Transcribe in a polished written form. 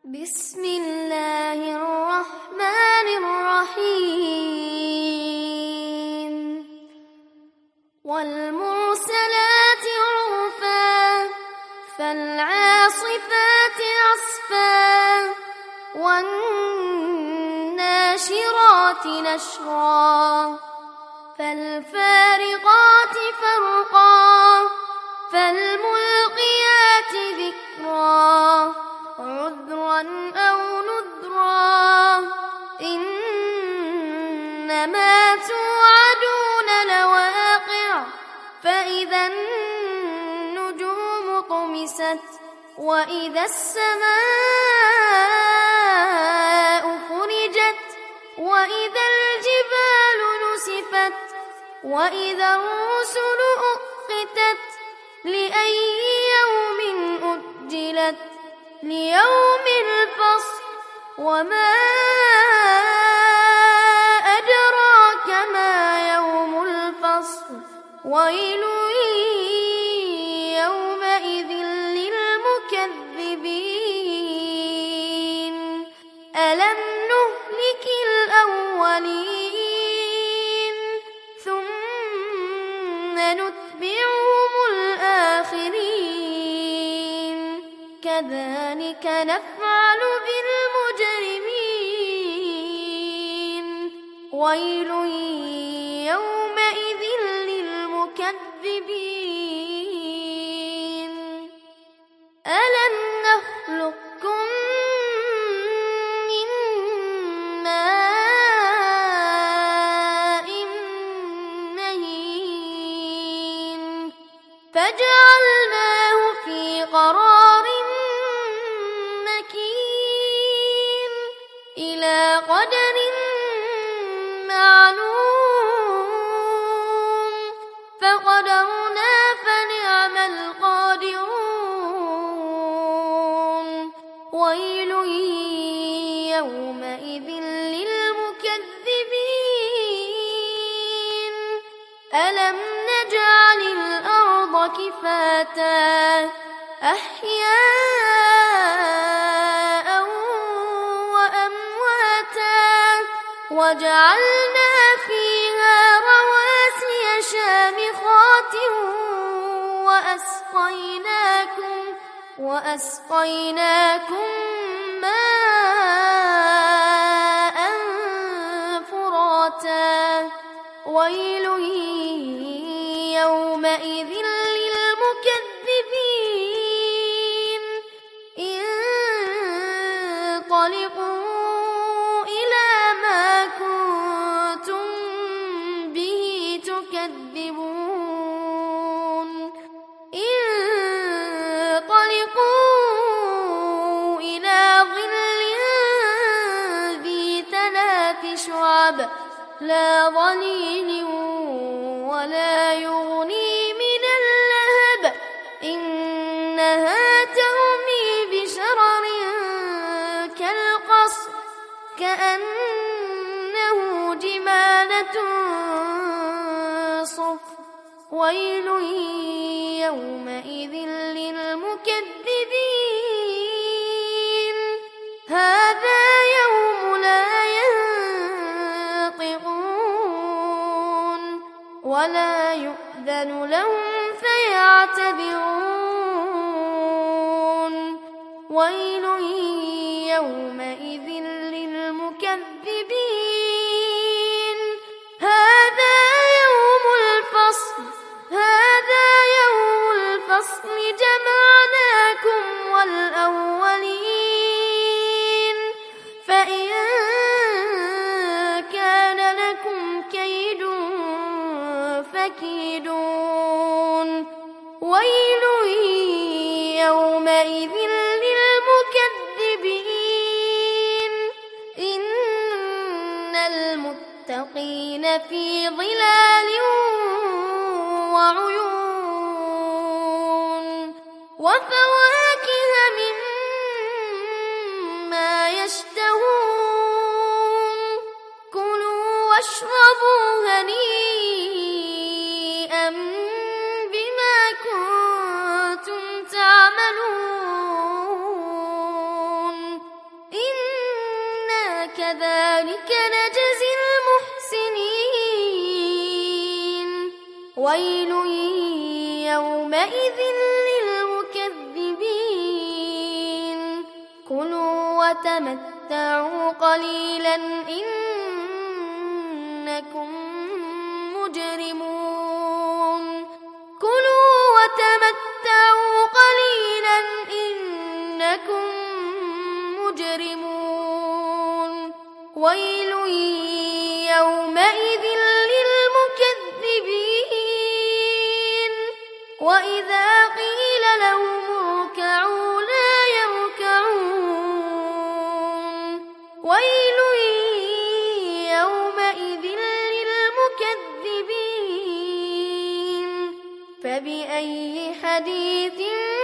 بسم الله الرحمن الرحيم والمرسلات عرفا فالعاصفات عصفا والناشرات نشرا فالفارقات فرقا فالملقيات ذكرا عذرا أو نذرا إنما توعدون لواقع فإذا النجوم طمست وإذا السماء فرجت وإذا الجبال نسفت وإذا الرسل أقتت لأي يوم أجلت ليوم الفصل وما أدراك ما يوم الفصل ويل يومئذ للمكذبين ألم نهلك الأولين ثم نتبعهم الآخرين كذلك نفعل بالمجرمين ويل يومئذ للمكذبين ألم نخلقكم من ماء مهين فجعلناه في قرار إلى قدر معلوم فقدرنا فنعم القادرون ويل يومئذ للمكذبين ألم نجعل الأرض كفاتا أحياء وجعلنا فيها رواسي شامخات وأسقيناكم ماء فراتا ويل يومئذ للمكذبين انطلقوا انطلقوا إلى ظل ذي ثلاث شعب لا ظليل ولا يغني من اللهب إنها ترمي بشرر كالقصر كأنه جمالة صفر ويل يومئذ للمكذبين هذا يوم لا ينطقون ولا يؤذن لهم فيعتذرون ويل يومئذ للمكذبين هذا يوم الفصل جمعناكم والأولين فإن كان لكم كيد فكيدون ويل يومئذ للمكذبين إن المتقين في ظلال وعيون وفواكه مما يشتهون كلوا واشربوا هنيئا بما كنتم تعملون كذلك نجزي المحسنين ويل يومئذ للمكذبين كلوا وتمتعوا قليلا إنكم مجرمون كلوا وتمتعوا قليلا إنكم مجرمون ويل يومئذ للمكذبين وإذا قيل لهم اركعوا لا يركعون ويل يومئذ للمكذبين فبأي حديث